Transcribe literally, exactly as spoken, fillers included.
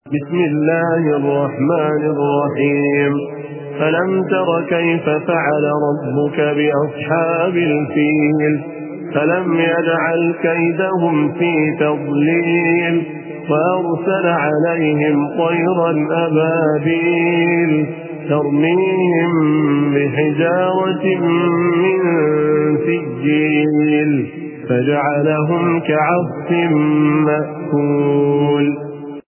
بسم الله الرحمن الرحيم. ألم تر كيف فعل ربك بأصحاب الفيل؟ فلم يجعل كيدهم في تضليل وأرسل عليهم طيرا أبابيل ترميهم بحجارة من سجيل فجعلهم كعصف مأكول.